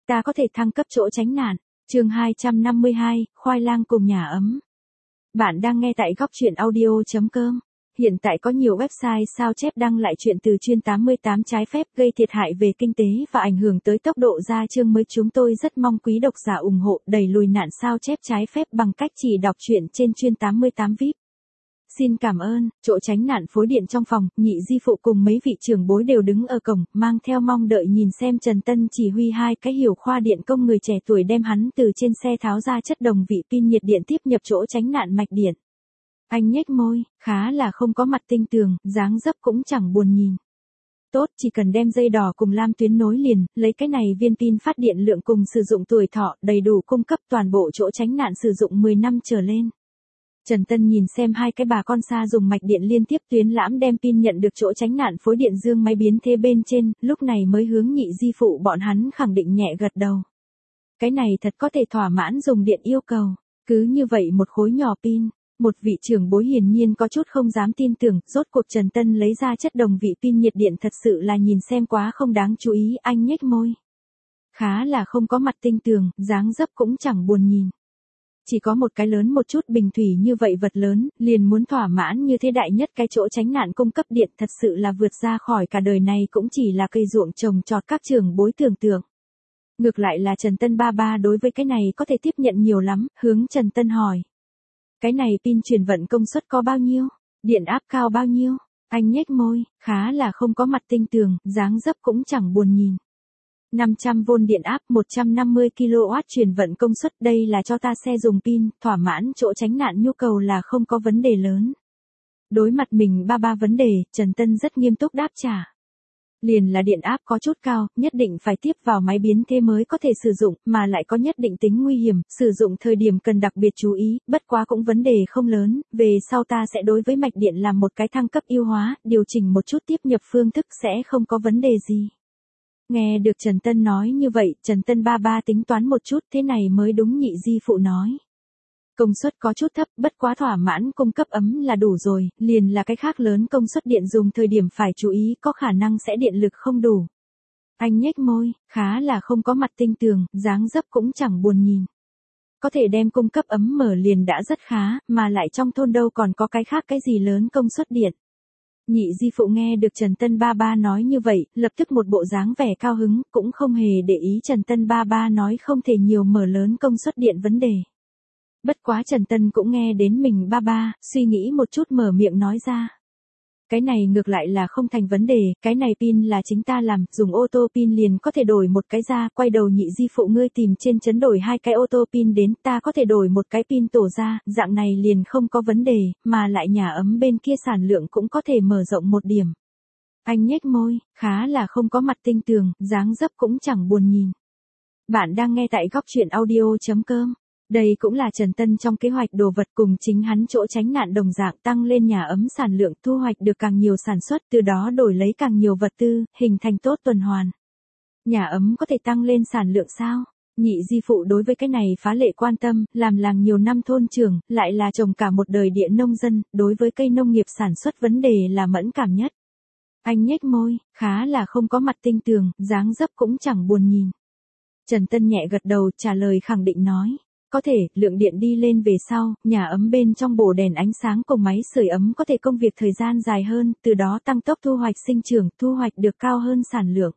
ta có thể thăng cấp chỗ tránh nạn. Chương 252, khoai lang cùng nhà ấm. Bạn đang nghe tại góc truyện audio.com. Hiện tại có nhiều website sao chép đăng lại chuyện từ chuyên 88 trái phép gây thiệt hại về kinh tế và ảnh hưởng tới tốc độ ra chương mới. Chúng tôi rất mong quý độc giả ủng hộ đẩy lùi nạn sao chép trái phép bằng cách chỉ đọc truyện trên chuyên 88 VIP. Xin cảm ơn. Chỗ tránh nạn phối điện trong phòng, Nhị Di Phụ cùng mấy vị trưởng bối đều đứng ở cổng, mang theo mong đợi nhìn xem Trần Tân chỉ huy hai cái hiểu khoa điện công người trẻ tuổi đem hắn từ trên xe tháo ra chất đồng vị pin nhiệt điện tiếp nhập chỗ tránh nạn mạch điện. Anh nhếch môi, khá là không có mặt tinh tường, dáng dấp cũng chẳng buồn nhìn. Tốt, chỉ cần đem dây đỏ cùng lam tuyến nối liền, lấy cái này viên pin phát điện lượng cùng sử dụng tuổi thọ, đầy đủ cung cấp toàn bộ chỗ tránh nạn sử dụng 10 năm trở lên. Trần Tân nhìn xem hai cái bà con xa dùng mạch điện liên tiếp tuyến lãm đem pin nhận được chỗ tránh nạn phối điện dương máy biến thế bên trên, lúc này mới hướng Nhị Di Phụ bọn hắn khẳng định nhẹ gật đầu. Cái này thật có thể thỏa mãn dùng điện yêu cầu, cứ như vậy một khối nhỏ pin. Một vị trưởng bối hiển nhiên có chút không dám tin tưởng, rốt cuộc Trần Tân lấy ra chất đồng vị pin nhiệt điện thật sự là nhìn xem quá không đáng chú ý, anh nhếch môi. Khá là không có mặt tinh tường, dáng dấp cũng chẳng buồn nhìn. Chỉ có một cái lớn một chút bình thủy như vậy vật lớn, liền muốn thỏa mãn như thế đại nhất cái chỗ tránh nạn cung cấp điện thật sự là vượt ra khỏi cả đời này cũng chỉ là cây ruộng trồng trọt các trưởng bối tưởng tượng. Ngược lại là Trần Tân ba đối với cái này có thể tiếp nhận nhiều lắm, hướng Trần Tân hỏi. Cái này pin truyền vận công suất có bao nhiêu? Điện áp cao bao nhiêu? Anh nhếch môi, khá là không có mặt tinh tường, dáng dấp cũng chẳng buồn nhìn. 500V điện áp 150kW truyền vận công suất, đây là cho ta xe dùng pin, thỏa mãn chỗ tránh nạn nhu cầu là không có vấn đề lớn. Đối mặt mình ba vấn đề, Trần Tân rất nghiêm túc đáp trả. Liền là điện áp có chút cao, nhất định phải tiếp vào máy biến thế mới có thể sử dụng, mà lại có nhất định tính nguy hiểm, sử dụng thời điểm cần đặc biệt chú ý, bất quá cũng vấn đề không lớn, về sau ta sẽ đối với mạch điện làm một cái thăng cấp ưu hóa, điều chỉnh một chút tiếp nhập phương thức sẽ không có vấn đề gì. Nghe được Trần Tân nói như vậy, Trần Tân ba tính toán một chút, thế này mới đúng. Nhị Di Phụ nói. Công suất có chút thấp, bất quá thỏa mãn cung cấp ấm là đủ rồi, liền là cái khác lớn công suất điện dùng thời điểm phải chú ý, có khả năng sẽ điện lực không đủ. Anh nhếch môi, khá là không có mặt tinh tường, dáng dấp cũng chẳng buồn nhìn. Có thể đem cung cấp ấm mở liền đã rất khá, mà lại trong thôn đâu còn có cái khác cái gì lớn công suất điện. Nhị Di Phụ nghe được Trần Tân ba nói như vậy, lập tức một bộ dáng vẻ cao hứng, cũng không hề để ý Trần Tân ba nói không thể nhiều mở lớn công suất điện vấn đề. Bất quá Trần Tân cũng nghe đến mình ba, suy nghĩ một chút mở miệng nói ra. Cái này ngược lại là không thành vấn đề, cái này pin là chính ta làm, dùng ô tô pin liền có thể đổi một cái ra, quay đầu Nhị Di Phụ ngươi tìm trên trấn đổi hai cái ô tô pin đến, ta có thể đổi một cái pin tổ ra, dạng này liền không có vấn đề, mà lại nhà ấm bên kia sản lượng cũng có thể mở rộng một điểm. Anh nhếch môi, khá là không có mặt tinh tường, dáng dấp cũng chẳng buồn nhìn. Bạn đang nghe tại góc truyện audio.com. Đây cũng là Trần Tân trong kế hoạch đồ vật cùng chính hắn chỗ tránh nạn đồng dạng tăng lên nhà ấm sản lượng, thu hoạch được càng nhiều sản xuất, từ đó đổi lấy càng nhiều vật tư, hình thành tốt tuần hoàn. Nhà ấm có thể tăng lên sản lượng sao? Nhị Di Phụ đối với cái này phá lệ quan tâm, làm làng nhiều năm thôn trưởng, lại là trồng cả một đời địa nông dân, đối với cây nông nghiệp sản xuất vấn đề là mẫn cảm nhất. Anh nhếch môi, khá là không có mặt tinh tường, dáng dấp cũng chẳng buồn nhìn. Trần Tân nhẹ gật đầu trả lời khẳng định nói. Có thể, lượng điện đi lên về sau, nhà ấm bên trong bổ đèn ánh sáng cùng máy sưởi ấm có thể công việc thời gian dài hơn, từ đó tăng tốc thu hoạch sinh trưởng, thu hoạch được cao hơn sản lượng.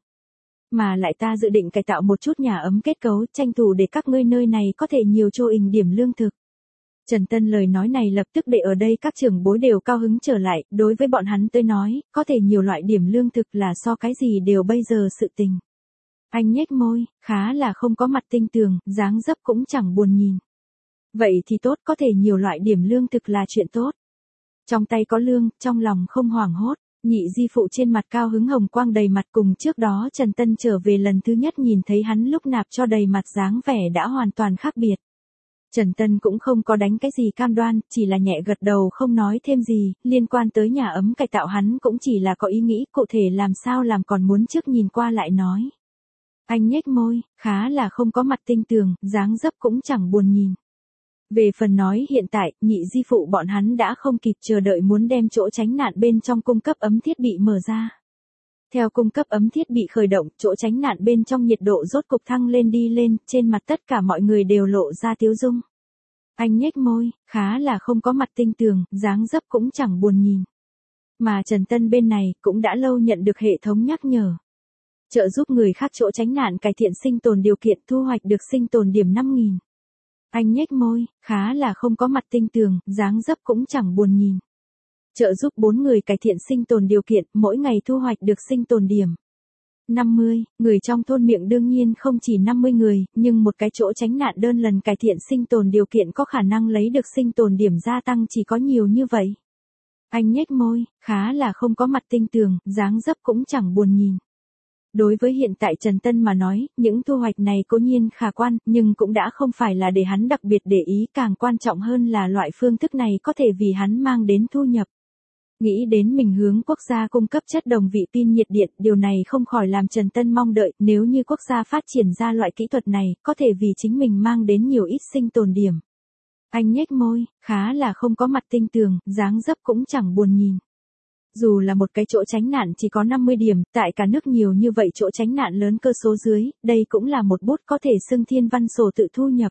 Mà lại ta dự định cải tạo một chút nhà ấm kết cấu, tranh thủ để các ngươi nơi này có thể nhiều cho ình điểm lương thực. Trần Tân lời nói này lập tức để ở đây các trưởng bối đều cao hứng trở lại, đối với bọn hắn tôi nói, có thể nhiều loại điểm lương thực là so cái gì đều bây giờ sự tình. Anh nhếch môi, khá là không có mặt tinh tường, dáng dấp cũng chẳng buồn nhìn. Vậy thì tốt, có thể nhiều loại điểm lương thực là chuyện tốt. Trong tay có lương, trong lòng không hoảng hốt, Nhị Di Phụ trên mặt cao hứng hồng quang đầy mặt cùng trước đó Trần Tân trở về lần thứ nhất nhìn thấy hắn lúc nạp cho đầy mặt dáng vẻ đã hoàn toàn khác biệt. Trần Tân cũng không có đánh cái gì cam đoan, chỉ là nhẹ gật đầu không nói thêm gì, liên quan tới nhà ấm cải tạo hắn cũng chỉ là có ý nghĩ cụ thể làm sao làm còn muốn trước nhìn qua lại nói. Anh nhếch môi, khá là không có mặt tinh tường, dáng dấp cũng chẳng buồn nhìn. Về phần nói hiện tại, Nhị Di Phụ bọn hắn đã không kịp chờ đợi muốn đem chỗ tránh nạn bên trong cung cấp ấm thiết bị mở ra. Theo cung cấp ấm thiết bị khởi động, chỗ tránh nạn bên trong nhiệt độ rốt cục thăng lên đi lên, trên mặt tất cả mọi người đều lộ ra tiếu dung. Anh nhếch môi, khá là không có mặt tinh tường, dáng dấp cũng chẳng buồn nhìn. Mà Trần Tân bên này cũng đã lâu nhận được hệ thống nhắc nhở. Trợ giúp người khác chỗ tránh nạn cải thiện sinh tồn điều kiện, thu hoạch được sinh tồn điểm 5.000. Anh nhếch môi, khá là không có mặt tinh tường, dáng dấp cũng chẳng buồn nhìn. Trợ giúp 4 người cải thiện sinh tồn điều kiện, mỗi ngày thu hoạch được sinh tồn điểm 50, người trong thôn miệng đương nhiên không chỉ 50 người, nhưng một cái chỗ tránh nạn đơn lần cải thiện sinh tồn điều kiện có khả năng lấy được sinh tồn điểm gia tăng chỉ có nhiều như vậy. Anh nhếch môi, khá là không có mặt tinh tường, dáng dấp cũng chẳng buồn nhìn. Đối với hiện tại Trần Tân mà nói, những thu hoạch này cố nhiên khả quan, nhưng cũng đã không phải là để hắn đặc biệt để ý, càng quan trọng hơn là loại phương thức này có thể vì hắn mang đến thu nhập. Nghĩ đến mình hướng quốc gia cung cấp chất đồng vị pin nhiệt điện, điều này không khỏi làm Trần Tân mong đợi, nếu như quốc gia phát triển ra loại kỹ thuật này, có thể vì chính mình mang đến nhiều ít sinh tồn điểm. Anh nhếch môi, khá là không có mặt tinh tường, dáng dấp cũng chẳng buồn nhìn. Dù là một cái chỗ tránh nạn chỉ có 50 điểm, tại cả nước nhiều như vậy chỗ tránh nạn lớn cơ số dưới, đây cũng là một bút có thể xưng thiên văn sổ tự thu nhập.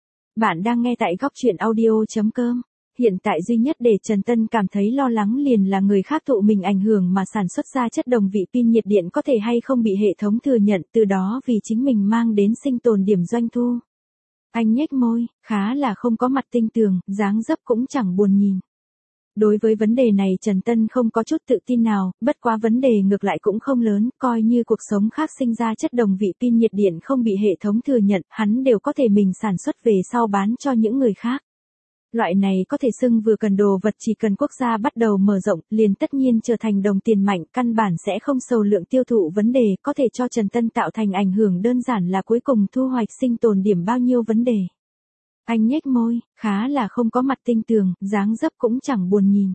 Bạn đang nghe tại góc truyện audio.com. Hiện tại duy nhất để Trần Tân cảm thấy lo lắng liền là người khác thụ mình ảnh hưởng mà sản xuất ra chất đồng vị pin nhiệt điện có thể hay không bị hệ thống thừa nhận, từ đó vì chính mình mang đến sinh tồn điểm doanh thu. Anh nhếch môi, khá là không có mặt tinh tường, dáng dấp cũng chẳng buồn nhìn. Đối với vấn đề này Trần Tân không có chút tự tin nào, bất quá vấn đề ngược lại cũng không lớn, coi như cuộc sống khác sinh ra chất đồng vị pin nhiệt điện không bị hệ thống thừa nhận, hắn đều có thể mình sản xuất về sau bán cho những người khác. Loại này có thể xưng vừa cần đồ vật, chỉ cần quốc gia bắt đầu mở rộng, liền tất nhiên trở thành đồng tiền mạnh, căn bản sẽ không sầu lượng tiêu thụ vấn đề, có thể cho Trần Tân tạo thành ảnh hưởng đơn giản là cuối cùng thu hoạch sinh tồn điểm bao nhiêu vấn đề. Anh nhếch môi, khá là không có mặt tinh tường, dáng dấp cũng chẳng buồn nhìn.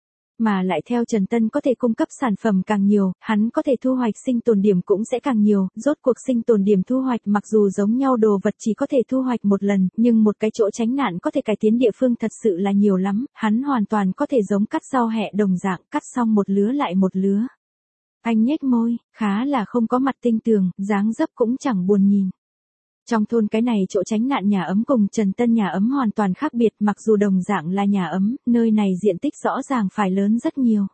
Mà lại theo Trần Tân có thể cung cấp sản phẩm càng nhiều, hắn có thể thu hoạch sinh tồn điểm cũng sẽ càng nhiều, rốt cuộc sinh tồn điểm thu hoạch mặc dù giống nhau đồ vật chỉ có thể thu hoạch một lần, nhưng một cái chỗ tránh nạn có thể cải tiến địa phương thật sự là nhiều lắm, hắn hoàn toàn có thể giống cắt rau hẹ đồng dạng, cắt xong một lứa lại một lứa. Anh nhếch môi, khá là không có mặt tinh tường, dáng dấp cũng chẳng buồn nhìn. Trong thôn cái này chỗ tránh nạn nhà ấm cùng Trần Tân nhà ấm hoàn toàn khác biệt, mặc dù đồng dạng là nhà ấm, nơi này diện tích rõ ràng phải lớn rất nhiều.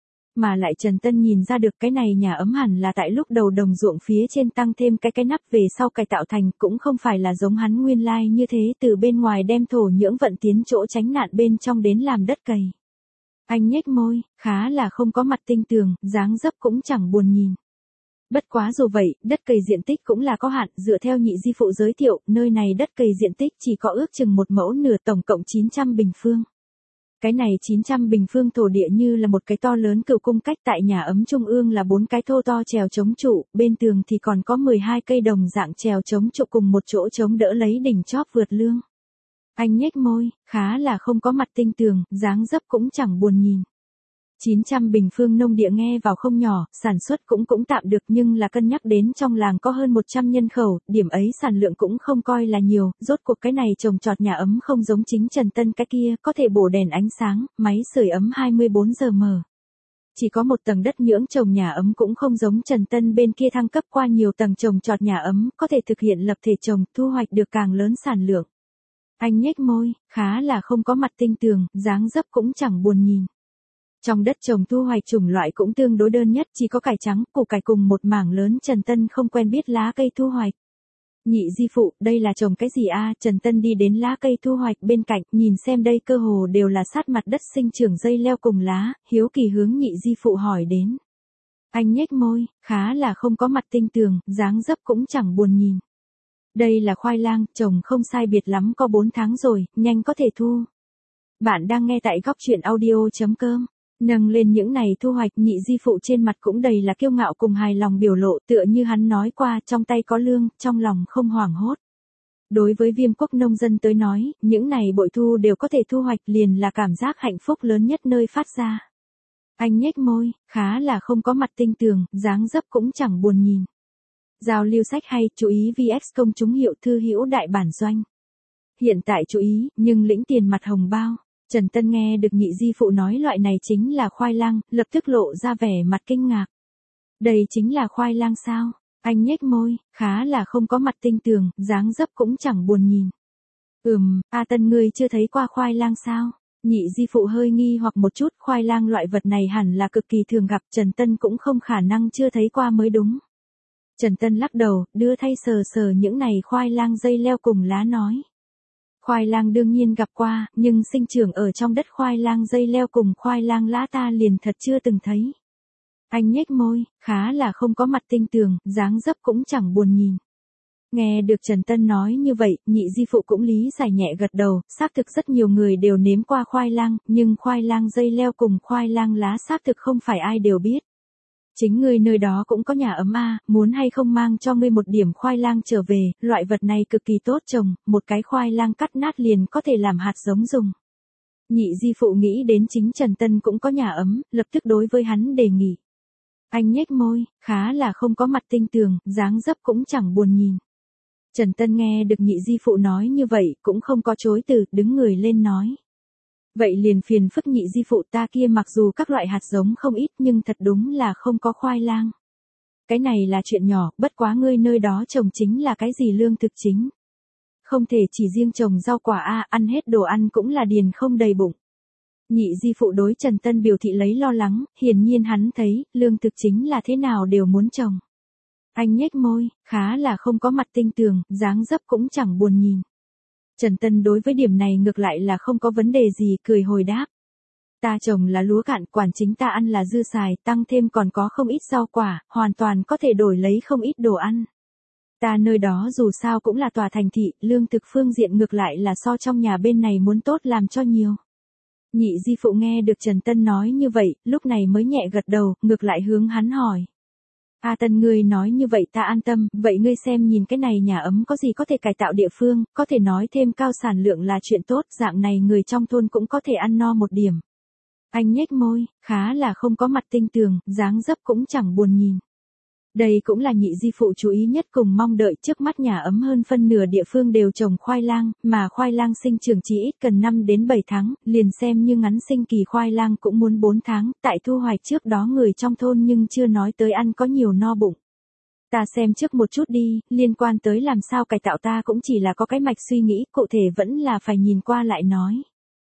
Mà lại Trần Tân nhìn ra được cái này nhà ấm hẳn là tại lúc đầu đồng ruộng phía trên tăng thêm cái nắp về sau cải tạo thành, cũng không phải là giống hắn nguyên lai như thế từ bên ngoài đem thổ nhưỡng vận tiến chỗ tránh nạn bên trong đến làm đất cày. Anh nhếch môi, khá là không có mặt tinh tường, dáng dấp cũng chẳng buồn nhìn. Bất quá dù vậy, đất cày diện tích cũng là có hạn, dựa theo nhị di phụ giới thiệu, nơi này đất cày diện tích chỉ có ước chừng 1 mẫu nửa, tổng cộng 900 bình phương. Cái này 900 bình phương thổ địa như là một cái to lớn cựu cung cách, tại nhà ấm trung ương là 4 cái thô to chèo chống trụ, bên tường thì còn có 12 cây đồng dạng chèo chống trụ cùng một chỗ chống đỡ lấy đỉnh chóp vượt lương. Anh nhếch môi, khá là không có mặt tinh tường, dáng dấp cũng chẳng buồn nhìn. 900 bình phương nông địa nghe vào không nhỏ, sản xuất cũng tạm được, nhưng là cân nhắc đến trong làng có hơn 100 nhân khẩu, điểm ấy sản lượng cũng không coi là nhiều, rốt cuộc cái này trồng trọt nhà ấm không giống chính Trần Tân cái kia, có thể bổ đèn ánh sáng, máy sưởi ấm 24 giờ mở. Chỉ có một tầng đất nhưỡng trồng nhà ấm cũng không giống Trần Tân bên kia thăng cấp qua nhiều tầng trồng trọt nhà ấm, có thể thực hiện lập thể trồng, thu hoạch được càng lớn sản lượng. Anh nhếch môi, khá là không có mặt tinh tường, dáng dấp cũng chẳng buồn nhìn. Trong đất trồng thu hoạch chủng loại cũng tương đối đơn nhất, chỉ có cải trắng, củ cải cùng một mảng lớn Trần Tân không quen biết lá cây thu hoạch. Nhị di phụ, đây là trồng cái gì a? Trần Tân đi đến lá cây thu hoạch bên cạnh, nhìn xem đây cơ hồ đều là sát mặt đất sinh trưởng dây leo cùng lá, hiếu kỳ hướng nhị di phụ hỏi đến. Anh nhếch môi, khá là không có mặt tinh tường, dáng dấp cũng chẳng buồn nhìn. Đây là khoai lang, trồng không sai biệt lắm có 4 tháng rồi, nhanh có thể thu. Bạn đang nghe tại góc truyện audio.com. Nâng lên những này thu hoạch, nhị di phụ trên mặt cũng đầy là kiêu ngạo cùng hài lòng biểu lộ, tựa như hắn nói qua, trong tay có lương, trong lòng không hoảng hốt. Đối với Viêm Quốc nông dân tới nói, những này bội thu đều có thể thu hoạch liền là cảm giác hạnh phúc lớn nhất nơi phát ra. Anh nhếch môi, khá là không có mặt tinh tường, dáng dấp cũng chẳng buồn nhìn. Giao lưu sách hay, chú ý VX công chúng hiệu thư hữu đại bản doanh. Hiện tại chú ý, nhưng lĩnh tiền mặt hồng bao. Trần Tân nghe được nhị di phụ nói loại này chính là khoai lang, lập tức lộ ra vẻ mặt kinh ngạc. Đây chính là khoai lang sao? Anh nhếch môi, khá là không có mặt tinh tường, dáng dấp cũng chẳng buồn nhìn. A Tân ngươi chưa thấy qua khoai lang sao? Nhị di phụ hơi nghi hoặc một chút, khoai lang loại vật này hẳn là cực kỳ thường gặp, Trần Tân cũng không khả năng chưa thấy qua mới đúng. Trần Tân lắc đầu, đưa thay sờ sờ những này khoai lang dây leo cùng lá nói. Khoai lang đương nhiên gặp qua, nhưng sinh trưởng ở trong đất khoai lang dây leo cùng khoai lang lá ta liền thật chưa từng thấy. Anh nhếch môi, khá là không có mặt tinh tường, dáng dấp cũng chẳng buồn nhìn. Nghe được Trần Tân nói như vậy, nhị di phụ cũng lý giải nhẹ gật đầu, xác thực rất nhiều người đều nếm qua khoai lang, nhưng khoai lang dây leo cùng khoai lang lá xác thực không phải ai đều biết. Chính ngươi nơi đó cũng có nhà ấm muốn hay không mang cho ngươi một điểm khoai lang trở về, loại vật này cực kỳ tốt trồng, một cái khoai lang cắt nát liền có thể làm hạt giống dùng. Nhị di phụ nghĩ đến chính Trần Tân cũng có nhà ấm, lập tức đối với hắn đề nghị. Anh nhếch môi, khá là không có mặt tinh tường, dáng dấp cũng chẳng buồn nhìn. Trần Tân nghe được nhị di phụ nói như vậy, cũng không có chối từ, đứng người lên nói. Vậy liền phiền phức nhị di phụ ta kia mặc dù các loại hạt giống không ít nhưng thật đúng là không có khoai lang. Cái này là chuyện nhỏ, bất quá ngươi nơi đó trồng chính là cái gì lương thực chính. Không thể chỉ riêng trồng rau quả ăn hết đồ ăn cũng là điền không đầy bụng. Nhị di phụ đối Trần Tân biểu thị lấy lo lắng, hiển nhiên hắn thấy, lương thực chính là thế nào đều muốn trồng. Anh nhếch môi, khá là không có mặt tinh tường, dáng dấp cũng chẳng buồn nhìn. Trần Tân đối với điểm này ngược lại là không có vấn đề gì, cười hồi đáp. Ta trồng là lúa cạn, quản chính ta ăn là dư xài, tăng thêm còn có không ít rau quả, hoàn toàn có thể đổi lấy không ít đồ ăn. Ta nơi đó dù sao cũng là tòa thành thị, lương thực phương diện ngược lại là so trong nhà bên này muốn tốt làm cho nhiều. Nhị di phụ nghe được Trần Tân nói như vậy, lúc này mới nhẹ gật đầu, ngược lại hướng hắn hỏi. A Tân ngươi nói như vậy ta an tâm, vậy ngươi xem nhìn cái này nhà ấm có gì có thể cải tạo địa phương, có thể nói thêm cao sản lượng là chuyện tốt, dạng này người trong thôn cũng có thể ăn no một điểm. Anh nhếch môi, khá là không có mặt tinh tường, dáng dấp cũng chẳng buồn nhìn. Đây cũng là nhị di phụ chú ý nhất cùng mong đợi, trước mắt nhà ấm hơn phân nửa địa phương đều trồng khoai lang, mà khoai lang sinh trưởng chỉ ít cần 5 đến 7 tháng, liền xem như ngắn sinh kỳ khoai lang cũng muốn 4 tháng, tại thu hoạch trước đó người trong thôn nhưng chưa nói tới ăn có nhiều no bụng. Ta xem trước một chút đi, liên quan tới làm sao cải tạo ta cũng chỉ là có cái mạch suy nghĩ, cụ thể vẫn là phải nhìn qua lại nói.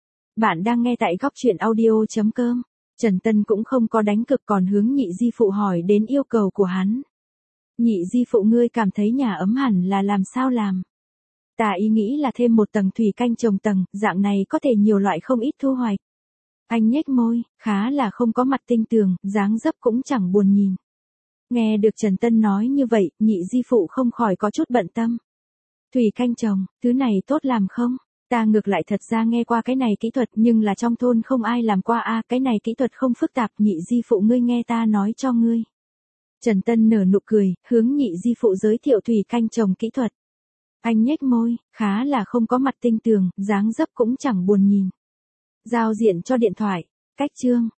Bạn đang nghe tại góc truyện audio.com. Trần Tân cũng không có đánh cực còn hướng nhị di phụ hỏi đến yêu cầu của hắn. Nhị di phụ ngươi cảm thấy nhà ấm hẳn là làm sao làm? Ta ý nghĩ là thêm một tầng thủy canh trồng tầng, dạng này có thể nhiều loại không ít thu hoạch. Anh nhếch môi, khá là không có mặt tinh tường, dáng dấp cũng chẳng buồn nhìn. Nghe được Trần Tân nói như vậy, nhị di phụ không khỏi có chút bận tâm. Thủy canh trồng, thứ này tốt làm không? Ta ngược lại thật ra nghe qua cái này kỹ thuật nhưng là trong thôn không ai làm qua cái này kỹ thuật không phức tạp, nhị di phụ ngươi nghe ta nói cho ngươi. Trần Tân nở nụ cười, hướng nhị di phụ giới thiệu thủy canh trồng kỹ thuật. Anh nhếch môi, khá là không có mặt tinh tường, dáng dấp cũng chẳng buồn nhìn. Giao diện cho điện thoại, cách chương.